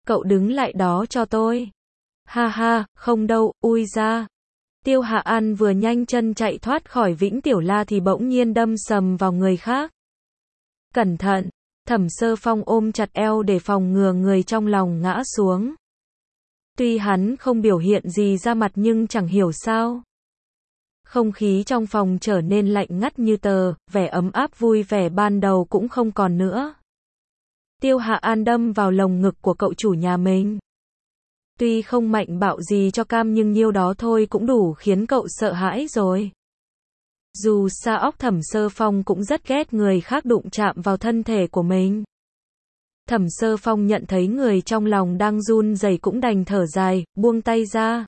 Cậu đứng lại đó cho tôi. Ha ha, không đâu, ui ra. Tiêu Hạ An vừa nhanh chân chạy thoát khỏi Vĩnh Tiểu La thì bỗng nhiên đâm sầm vào người khác. Cẩn thận, Thẩm Sơ Phong ôm chặt eo để phòng ngừa người trong lòng ngã xuống. Tuy hắn không biểu hiện gì ra mặt nhưng chẳng hiểu sao. Không khí trong phòng trở nên lạnh ngắt như tờ, vẻ ấm áp vui vẻ ban đầu cũng không còn nữa. Tiêu Hạ An đâm vào lồng ngực của cậu chủ nhà mình. Tuy không mạnh bạo gì cho cam nhưng nhiêu đó thôi cũng đủ khiến cậu sợ hãi rồi. Dù sao óc Thẩm Sơ Phong cũng rất ghét người khác đụng chạm vào thân thể của mình. Thẩm Sơ Phong nhận thấy người trong lòng đang run rẩy cũng đành thở dài, buông tay ra.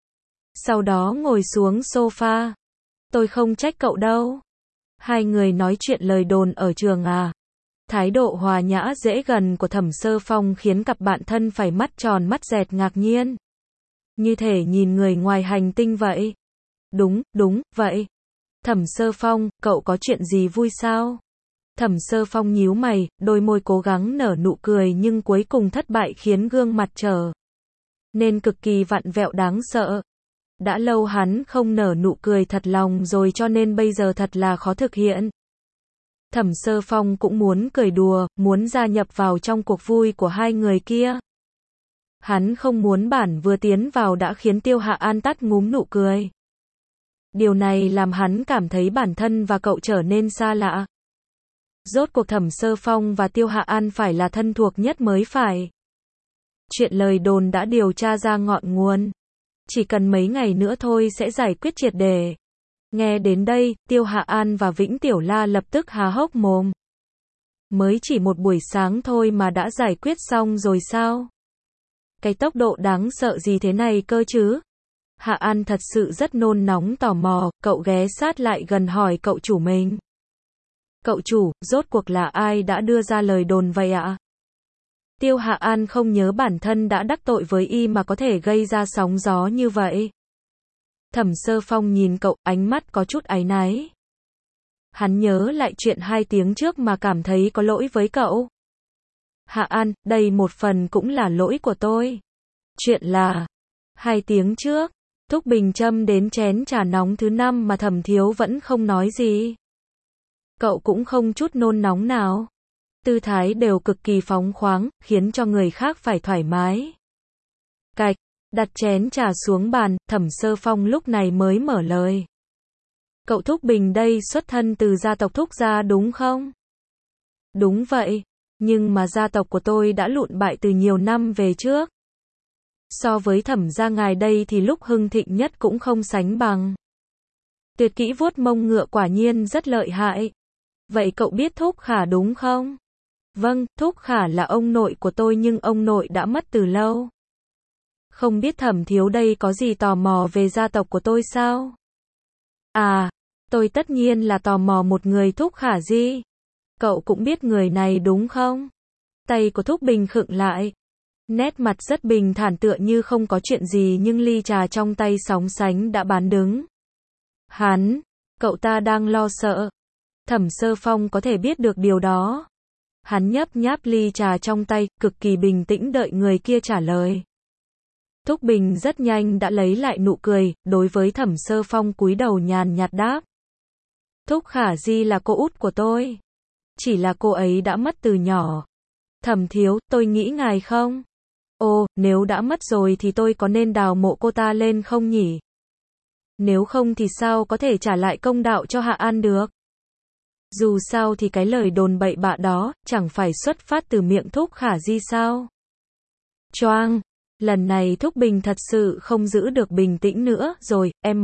Sau đó ngồi xuống sofa. Tôi không trách cậu đâu. Hai người nói chuyện lời đồn ở trường à. Thái độ hòa nhã dễ gần của Thẩm Sơ Phong khiến cặp bạn thân phải mắt tròn mắt dẹt ngạc nhiên. Như thể nhìn người ngoài hành tinh vậy. Đúng, vậy. Thẩm Sơ Phong, cậu có chuyện gì vui sao? Thẩm Sơ Phong nhíu mày, đôi môi cố gắng nở nụ cười nhưng cuối cùng thất bại khiến gương mặt trở nên cực kỳ vặn vẹo đáng sợ. Đã lâu hắn không nở nụ cười thật lòng rồi cho nên bây giờ thật là khó thực hiện. Thẩm Sơ Phong cũng muốn cười đùa, muốn gia nhập vào trong cuộc vui của hai người kia. Hắn không muốn bản vừa tiến vào đã khiến Tiêu Hạ An tắt ngúm nụ cười. Điều này làm hắn cảm thấy bản thân và cậu trở nên xa lạ. Rốt cuộc Thẩm Sơ Phong và Tiêu Hạ An phải là thân thuộc nhất mới phải. Chuyện lời đồn đã điều tra ra ngọn nguồn. Chỉ cần mấy ngày nữa thôi sẽ giải quyết triệt để. Nghe đến đây, Tiêu Hạ An và Vĩnh Tiểu La lập tức há hốc mồm. Mới chỉ một buổi sáng thôi mà đã giải quyết xong rồi sao? Cái tốc độ đáng sợ gì thế này cơ chứ? Hạ An thật sự rất nôn nóng tò mò, cậu ghé sát lại gần hỏi cậu chủ mình. Cậu chủ, rốt cuộc là ai đã đưa ra lời đồn vậy ạ? Tiêu Hạ An không nhớ bản thân đã đắc tội với y mà có thể gây ra sóng gió như vậy. Thẩm Sơ Phong nhìn cậu, ánh mắt có chút áy náy. Hắn nhớ lại chuyện 2 tiếng trước mà cảm thấy có lỗi với cậu. Hạ An, đây một phần cũng là lỗi của tôi. Chuyện là 2 tiếng trước, Thúc Bình châm đến chén trà nóng thứ 5 mà Thẩm Thiếu vẫn không nói gì. Cậu cũng không chút nôn nóng nào. Tư thái đều cực kỳ phóng khoáng, khiến cho người khác phải thoải mái. Cạch, đặt chén trà xuống bàn, Thẩm Sơ Phong lúc này mới mở lời. Cậu Thúc Bình đây xuất thân từ gia tộc Thúc gia đúng không? Đúng vậy, nhưng mà gia tộc của tôi đã lụn bại từ nhiều năm về trước. So với Thẩm gia ngài đây thì lúc hưng thịnh nhất cũng không sánh bằng. Tuyệt kỹ vuốt mông ngựa quả nhiên rất lợi hại. Vậy cậu biết Thúc Khả đúng không? Vâng, Thúc Khả là ông nội của tôi nhưng ông nội đã mất từ lâu. Không biết Thẩm Thiếu đây có gì tò mò về gia tộc của tôi sao? À, tôi tất nhiên là tò mò một người Thúc Khả gì? Cậu cũng biết người này đúng không? Tay của Thúc Bình khựng lại. Nét mặt rất bình thản tựa như không có chuyện gì nhưng ly trà trong tay sóng sánh đã bán đứng. Hắn, cậu ta đang lo sợ. Thẩm Sơ Phong có thể biết được điều đó. Hắn nhấp nháp ly trà trong tay, cực kỳ bình tĩnh đợi người kia trả lời. Thúc Bình rất nhanh đã lấy lại nụ cười, đối với Thẩm Sơ Phong cúi đầu nhàn nhạt đáp. Thúc Khả Di là cô út của tôi. Chỉ là cô ấy đã mất từ nhỏ. Thẩm Thiếu, tôi nghĩ ngài không? Ồ, nếu đã mất rồi thì tôi có nên đào mộ cô ta lên không nhỉ? Nếu không thì sao có thể trả lại công đạo cho Hạ An được? Dù sao thì cái lời đồn bậy bạ đó, chẳng phải xuất phát từ miệng Thúc Khả Di sao? Choang! Lần này Thúc Bình thật sự không giữ được bình tĩnh nữa, rồi, em.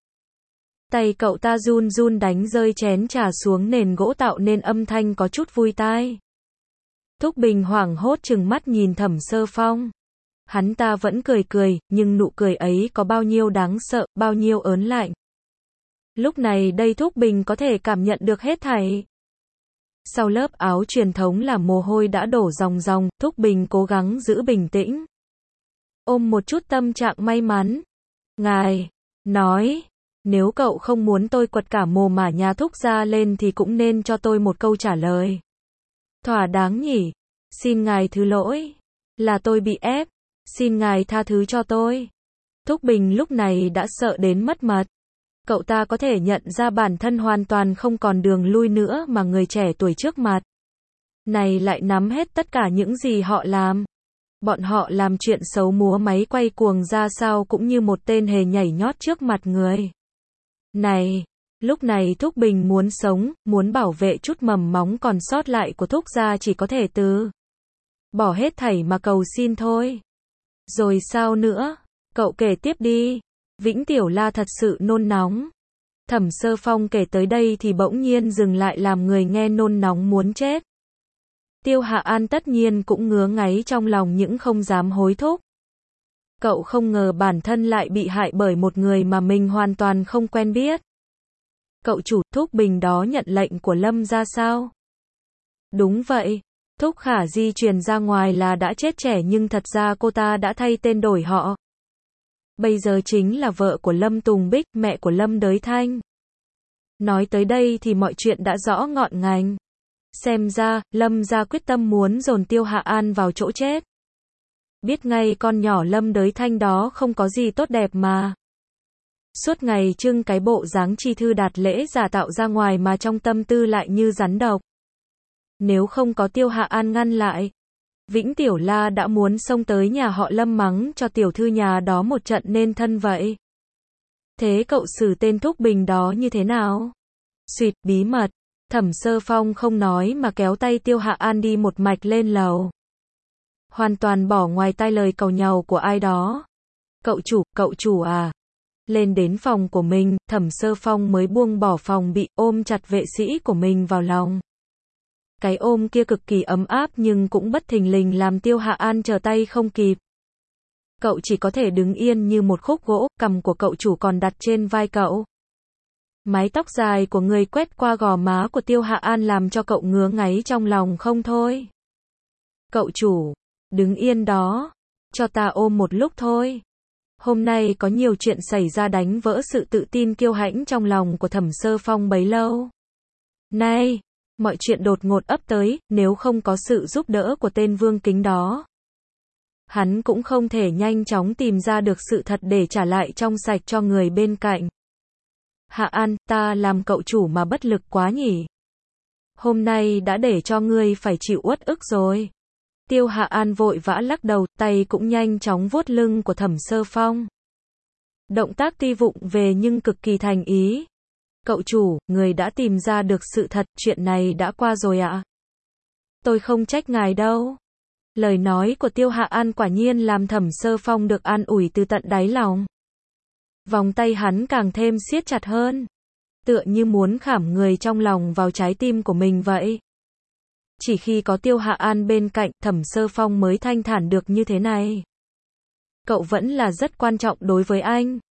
Tay cậu ta run run đánh rơi chén trà xuống nền gỗ tạo nên âm thanh có chút vui tai. Thúc Bình hoảng hốt trừng mắt nhìn Thẩm Sơ Phong. Hắn ta vẫn cười cười, nhưng nụ cười ấy có bao nhiêu đáng sợ, bao nhiêu ớn lạnh. Lúc này đây Thúc Bình có thể cảm nhận được hết thảy. Sau lớp áo truyền thống là mồ hôi đã đổ ròng ròng, Thúc Bình cố gắng giữ bình tĩnh. Ôm một chút tâm trạng may mắn. Ngài, nói, nếu cậu không muốn tôi quật cả mồ mả nhà Thúc ra lên thì cũng nên cho tôi một câu trả lời. Thỏa đáng nhỉ, xin ngài thứ lỗi. Là tôi bị ép. Xin ngài tha thứ cho tôi. Thúc Bình lúc này đã sợ đến mất mật. Cậu ta có thể nhận ra bản thân hoàn toàn không còn đường lui nữa mà người trẻ tuổi trước mặt này lại nắm hết tất cả những gì họ làm. Bọn họ làm chuyện xấu múa máy quay cuồng ra sao cũng như một tên hề nhảy nhót trước mặt người này. Lúc này Thúc Bình muốn sống, muốn bảo vệ chút mầm móng còn sót lại của Thúc gia chỉ có thể bỏ hết thảy mà cầu xin thôi. Rồi sao nữa? Cậu kể tiếp đi. Vĩnh Tiểu La thật sự nôn nóng. Thẩm Sơ Phong kể tới đây thì bỗng nhiên dừng lại làm người nghe nôn nóng muốn chết. Tiêu Hạ An tất nhiên cũng ngứa ngáy trong lòng nhưng không dám hối thúc. Cậu không ngờ bản thân lại bị hại bởi một người mà mình hoàn toàn không quen biết. Cậu chủ, Thúc Bình đó nhận lệnh của Lâm ra sao? Đúng vậy. Thúc Khả Di truyền ra ngoài là đã chết trẻ nhưng thật ra cô ta đã thay tên đổi họ. Bây giờ chính là vợ của Lâm Tùng Bích, mẹ của Lâm Đới Thanh. Nói tới đây thì mọi chuyện đã rõ ngọn ngành. Xem ra, Lâm gia quyết tâm muốn dồn Tiêu Hạ An vào chỗ chết. Biết ngay con nhỏ Lâm Đới Thanh đó không có gì tốt đẹp mà. Suốt ngày trưng cái bộ dáng chi thư đạt lễ giả tạo ra ngoài mà trong tâm tư lại như rắn độc. Nếu không có Tiêu Hạ An ngăn lại, Vĩnh Tiểu La đã muốn xông tới nhà họ Lâm mắng cho tiểu thư nhà đó một trận nên thân vậy. Thế cậu xử tên Thúc Bình đó như thế nào? Xuyệt, bí mật. Thẩm Sơ Phong không nói mà kéo tay Tiêu Hạ An đi một mạch lên lầu. Hoàn toàn bỏ ngoài tai lời cầu nhàu của ai đó. Cậu chủ à. Lên đến phòng của mình, Thẩm Sơ Phong mới buông bỏ phòng bị, ôm chặt vệ sĩ của mình vào lòng. Cái ôm kia cực kỳ ấm áp nhưng cũng bất thình lình làm Tiêu Hạ An trở tay không kịp. Cậu chỉ có thể đứng yên như một khúc gỗ, cằm của cậu chủ còn đặt trên vai cậu. Mái tóc dài của người quét qua gò má của Tiêu Hạ An làm cho cậu ngứa ngáy trong lòng không thôi. Cậu chủ, đứng yên đó, cho ta ôm một lúc thôi. Hôm nay có nhiều chuyện xảy ra đánh vỡ sự tự tin kiêu hãnh trong lòng của Thẩm Sơ Phong bấy lâu. Này, mọi chuyện đột ngột ấp tới, nếu không có sự giúp đỡ của tên Vương Kính đó, hắn cũng không thể nhanh chóng tìm ra được sự thật để trả lại trong sạch cho người bên cạnh. Hạ An, ta làm cậu chủ mà bất lực quá nhỉ. Hôm nay đã để cho ngươi phải chịu uất ức rồi. Tiêu Hạ An vội vã lắc đầu, tay cũng nhanh chóng vuốt lưng của Thẩm Sơ Phong. Động tác tuy vụng về nhưng cực kỳ thành ý. Cậu chủ, người đã tìm ra được sự thật, chuyện này đã qua rồi ạ. Tôi không trách ngài đâu. Lời nói của Tiêu Hạ An quả nhiên làm Thẩm Sơ Phong được an ủi từ tận đáy lòng. Vòng tay hắn càng thêm siết chặt hơn. Tựa như muốn khảm người trong lòng vào trái tim của mình vậy. Chỉ khi có Tiêu Hạ An bên cạnh, Thẩm Sơ Phong mới thanh thản được như thế này. Cậu vẫn là rất quan trọng đối với anh.